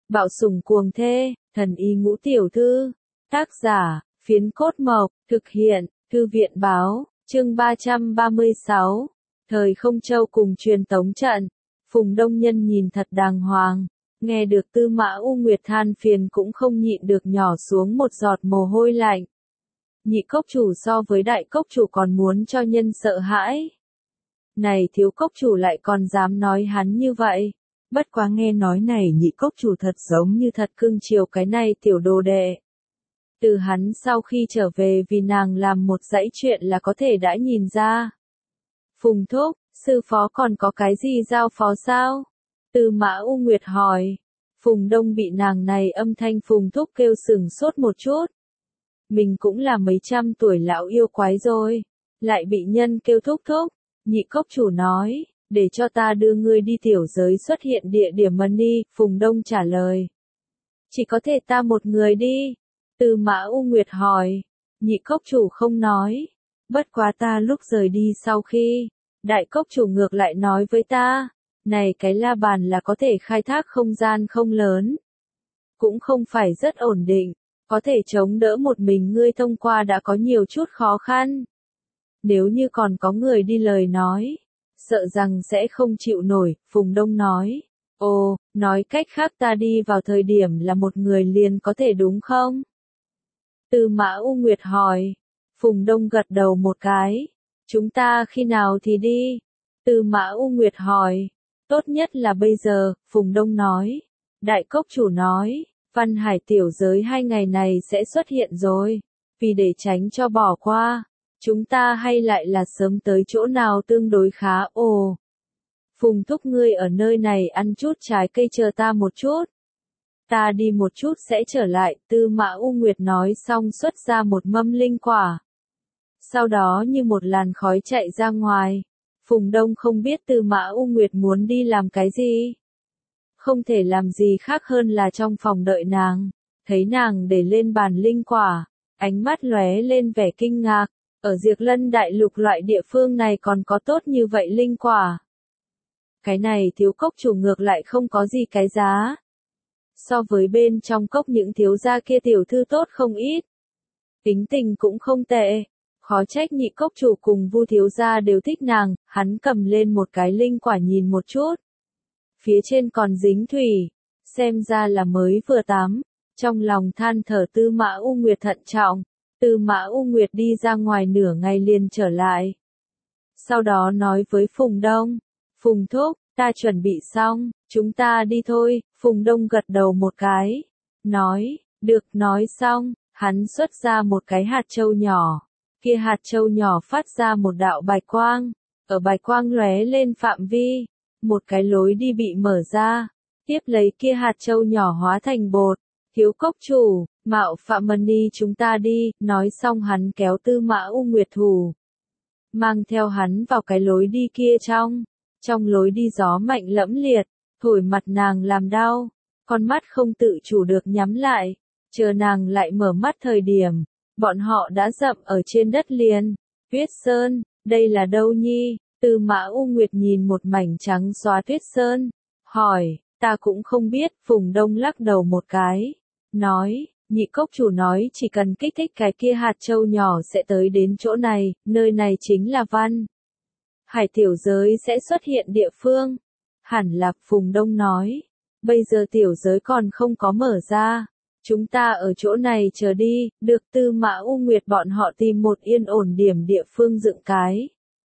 Bạo sủng cuồng thê, thần y ngũ tiểu thư. Tác giả, Phiến Cốt Mộc, thực hiện, Thư viện báo, chương 336. Thời Không Châu cùng truyền tống trận. Phùng Đông Nhân nhìn thật đàng hoàng, nghe được Tư Mã U Nguyệt than phiền cũng không nhịn được nhỏ xuống một giọt mồ hôi lạnh. Nhị cốc chủ so với đại cốc chủ còn muốn cho nhân sợ hãi. Này thiếu cốc chủ lại còn dám nói hắn như vậy. Bất quá nghe nói này nhị cốc chủ thật giống như thật cưng chiều cái này tiểu đồ đệ. Từ hắn sau khi trở về vì nàng làm một dãy chuyện là có thể đã nhìn ra. Phùng thúc, sư phó còn có cái gì giao phó sao? Tư Mã U Nguyệt hỏi. Phùng Đông bị nàng này âm thanh Phùng thúc kêu sừng sốt một chút. Mình cũng là mấy trăm tuổi lão yêu quái rồi. Lại bị nhân kêu thúc thúc. Nhị cốc chủ nói, để cho ta đưa ngươi đi tiểu giới xuất hiện địa điểm Mani. Phùng Đông trả lời. Chỉ có thể ta một người đi. Tư Mã U Nguyệt hỏi. Nhị cốc chủ không nói. Bất quá ta lúc rời đi sau khi, đại cốc chủ ngược lại nói với ta, này cái la bàn là có thể khai thác không gian không lớn. Cũng không phải rất ổn định, có thể chống đỡ một mình ngươi thông qua đã có nhiều chút khó khăn. Nếu như còn có người đi lời nói, sợ rằng sẽ không chịu nổi, Phùng Đông nói. Ồ, nói cách khác ta đi vào thời điểm là một người liền có thể đúng không? Tư Mã U Nguyệt hỏi. Phùng Đông gật đầu một cái. Chúng ta khi nào thì đi? Tư Mã U Nguyệt hỏi. Tốt nhất là bây giờ, Phùng Đông nói. Đại cốc chủ nói, Văn Hải tiểu giới 2 ngày này sẽ xuất hiện rồi. Vì để tránh cho bỏ qua, chúng ta hay lại là sớm tới chỗ nào tương đối khá. Ồ, Phùng thúc ngươi ở nơi này ăn chút trái cây chờ ta một chút. Ta đi một chút sẽ trở lại. Tư Mã U Nguyệt nói xong xuất ra một mâm linh quả. Sau đó như một làn khói chạy ra ngoài. Phùng Đông không biết Tư Mã U Nguyệt muốn đi làm cái gì. Không thể làm gì khác hơn là trong phòng đợi nàng. Thấy nàng để lên bàn linh quả. Ánh mắt lóe lên vẻ kinh ngạc. Ở Diệp Lân Đại Lục loại địa phương này còn có tốt như vậy linh quả. Cái này thiếu cốc chủ ngược lại không có gì cái giá. So với bên trong cốc những thiếu gia kia tiểu thư tốt không ít. Tính tình cũng không tệ. Khó trách nhị cốc chủ cùng Vu thiếu gia đều thích nàng. Hắn cầm lên một cái linh quả nhìn một chút. Phía trên còn dính thủy. Xem ra là mới vừa tắm. Trong lòng than thở Tư Mã U Nguyệt thận trọng. Tư Mã U Nguyệt đi ra ngoài nửa ngày liền trở lại. Sau đó nói với Phùng Đông. Phùng thúc, ta chuẩn bị xong, chúng ta đi thôi. Phùng Đông gật đầu một cái. Nói, được. Nói xong, hắn xuất ra một cái hạt châu nhỏ. Kia hạt châu nhỏ phát ra một đạo bạch quang. Ở bạch quang lóe lên phạm vi. Một cái lối đi bị mở ra. Tiếp lấy kia hạt châu nhỏ hóa thành bột. Thiếu cốc chủ, mạo phạm Mani chúng ta đi. Nói xong hắn kéo Tư Mã U Nguyệt thủ. Mang theo hắn vào cái lối đi kia trong. Trong lối đi gió mạnh lẫm liệt. Thổi mặt nàng làm đau. Con mắt không tự chủ được nhắm lại. Chờ nàng lại mở mắt thời điểm. Bọn họ đã dậm ở trên đất liền. Tuyết Sơn, đây là đâu nhi? Tư Mã U Nguyệt nhìn một mảnh trắng xóa Tuyết Sơn. Hỏi, ta cũng không biết. Phùng Đông lắc đầu một cái. Nói, nhị cốc chủ nói chỉ cần kích thích cái kia hạt châu nhỏ sẽ tới đến chỗ này. Nơi này chính là Văn Hải tiểu giới sẽ xuất hiện địa phương. Hẳn là, Phùng Đông nói. Bây giờ tiểu giới còn không có mở ra. Chúng ta ở chỗ này chờ đi. Được. Tư Mã U Nguyệt bọn họ tìm một yên ổn điểm địa phương dựng cái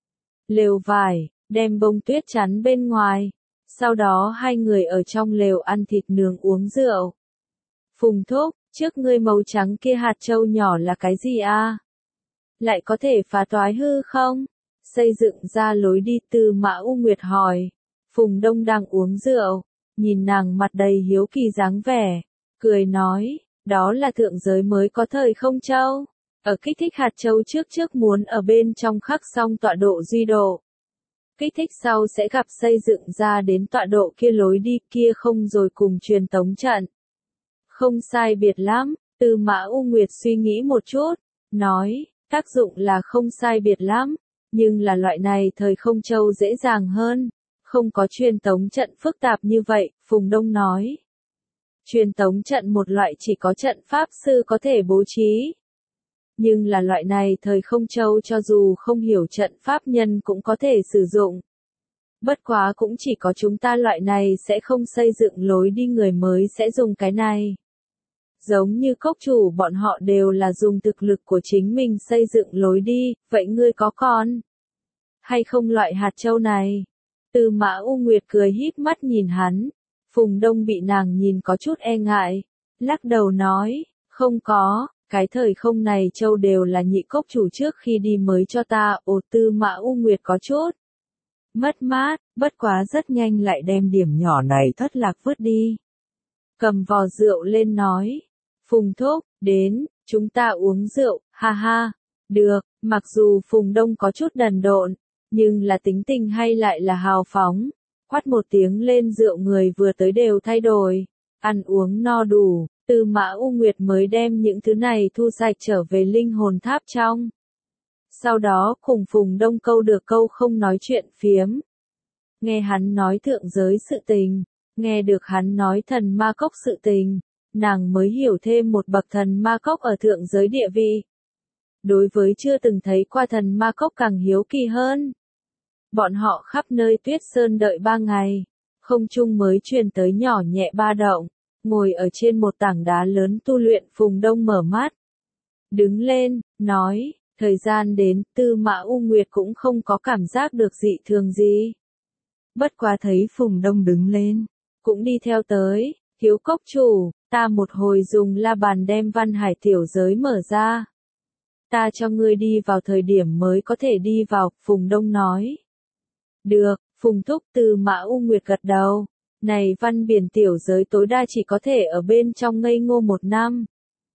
lều vải, đem bông tuyết chắn bên ngoài. Sau đó hai người ở trong lều ăn thịt nướng uống rượu. Phùng thúc, trước ngươi màu trắng kia hạt châu nhỏ là cái gì a? Lại có thể phá toái hư không? Xây dựng ra lối đi. Tư Mã U Nguyệt hỏi. Phùng Đông đang uống rượu, nhìn nàng mặt đầy hiếu kỳ dáng vẻ, cười nói, đó là thượng giới mới có thời không châu. Ở kích thích hạt châu trước muốn ở bên trong khắc xong tọa độ duy độ. Kích thích sau sẽ gặp xây dựng ra đến tọa độ kia lối đi kia không rồi cùng truyền tống trận. Không sai biệt lắm. Tư Mã U Nguyệt suy nghĩ một chút, nói, tác dụng là không sai biệt lắm, nhưng là loại này thời không châu dễ dàng hơn. Không có truyền tống trận phức tạp như vậy. Phùng Đông nói. Truyền tống trận một loại chỉ có trận pháp sư có thể bố trí. Nhưng là loại này thời không châu cho dù không hiểu trận pháp nhân cũng có thể sử dụng. Bất quá cũng chỉ có chúng ta loại này sẽ không xây dựng lối đi người mới sẽ dùng cái này. Giống như cốc chủ bọn họ đều là dùng thực lực của chính mình xây dựng lối đi, vậy ngươi có còn hay không loại hạt châu này? Tư Mã U Nguyệt cười híp mắt nhìn hắn. Phùng Đông bị nàng nhìn có chút e ngại. Lắc đầu nói, không có, cái thời không này châu đều là nhị cốc chủ trước khi đi mới cho ta. Ồ, Tư Mã U Nguyệt có chút mất mát, bất quá rất nhanh lại đem điểm nhỏ này thất lạc vứt đi. Cầm vò rượu lên nói, Phùng thúc, đến, chúng ta uống rượu, ha ha. Được, mặc dù Phùng Đông có chút đần độn, nhưng là tính tình hay lại là hào phóng. Quát một tiếng lên rượu người vừa tới đều thay đổi. Ăn uống no đủ, Tư Mã U Nguyệt mới đem những thứ này thu sạch trở về linh hồn tháp trong. Sau đó cùng Phùng Đông câu được câu không nói chuyện phiếm. Nghe hắn nói thượng giới sự tình, nghe được hắn nói thần ma cốc sự tình, nàng mới hiểu thêm một bậc thần ma cốc ở thượng giới địa vị. Đối với chưa từng thấy qua thần ma cốc càng hiếu kỳ hơn. Bọn họ khắp nơi tuyết sơn đợi 3 ngày, không trung mới truyền tới nhỏ nhẹ ba động, ngồi ở trên một tảng đá lớn tu luyện. Phùng Đông mở mắt, đứng lên, nói, thời gian đến. Tư Mã U Nguyệt cũng không có cảm giác được dị thường gì. Bất quá thấy Phùng Đông đứng lên, cũng đi theo tới, thiếu cốc chủ, ta một hồi dùng la bàn đem Văn Hải tiểu giới mở ra. Ta cho ngươi đi vào thời điểm mới có thể đi vào, Phùng Đông nói. Được, Phùng thúc. Tư Mã U Nguyệt gật đầu. Này văn biển tiểu giới tối đa chỉ có thể ở bên trong ngây ngô 1 năm.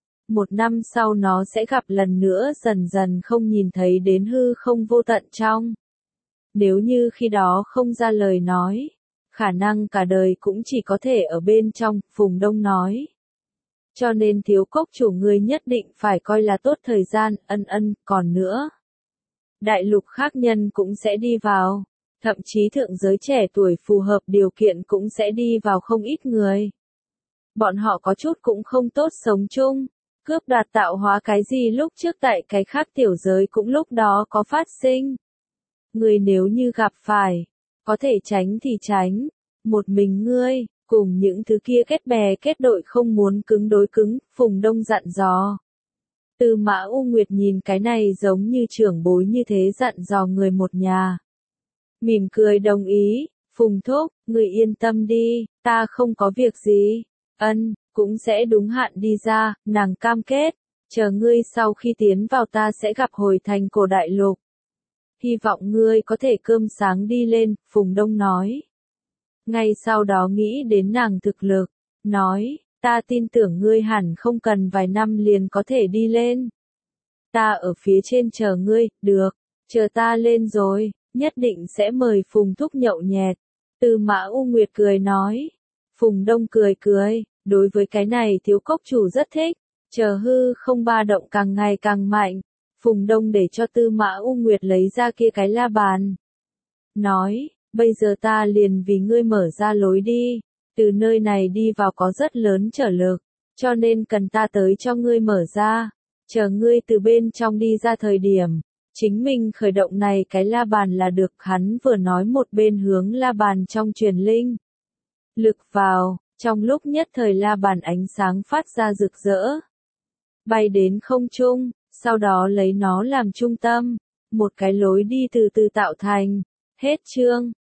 1 năm sau nó sẽ gặp lần nữa dần dần không nhìn thấy đến hư không vô tận trong. Nếu như khi đó không ra lời nói, khả năng cả đời cũng chỉ có thể ở bên trong, Phùng Đông nói. Cho nên thiếu cốc chủ người nhất định phải coi là tốt thời gian. Còn nữa. Đại lục khác nhân cũng sẽ đi vào. Thậm chí thượng giới trẻ tuổi phù hợp điều kiện cũng sẽ đi vào không ít người. Bọn họ có chút cũng không tốt sống chung, cướp đoạt tạo hóa cái gì lúc trước tại cái khác tiểu giới cũng lúc đó có phát sinh. Người nếu như gặp phải, có thể tránh thì tránh, một mình ngươi, cùng những thứ kia kết bè kết đội không muốn cứng đối cứng, Phùng Đông dặn dò. Tư Mã U Nguyệt nhìn cái này giống như trưởng bối như thế dặn dò người một nhà. Mỉm cười đồng ý, Phùng thúc, người yên tâm đi, ta không có việc gì. Cũng sẽ đúng hạn đi ra, nàng cam kết, chờ ngươi sau khi tiến vào ta sẽ gặp hồi thành cổ đại lục. Hy vọng ngươi có thể cơm sáng đi lên, Phùng Đông nói. Ngay sau đó nghĩ đến nàng thực lực, nói, ta tin tưởng ngươi hẳn không cần vài năm liền có thể đi lên. Ta ở phía trên chờ ngươi, được, chờ ta lên rồi, nhất định sẽ mời Phùng thúc nhậu nhẹt. Tư Mã U Nguyệt cười nói. Phùng Đông cười cười, đối với cái này thiếu cốc chủ rất thích, chờ hư không ba động càng ngày càng mạnh. Phùng Đông để cho Tư Mã U Nguyệt lấy ra kia cái la bàn. Nói, bây giờ ta liền vì ngươi mở ra lối đi, từ nơi này đi vào có rất lớn trở lực, cho nên cần ta tới cho ngươi mở ra, chờ ngươi từ bên trong đi ra thời điểm. Chính mình khởi động này cái la bàn là được. Hắn vừa nói một bên hướng la bàn trong truyền linh lực vào, trong lúc nhất thời la bàn ánh sáng phát ra rực rỡ, bay đến không trung, sau đó lấy nó làm trung tâm, một cái lối đi từ từ tạo thành. Hết chương.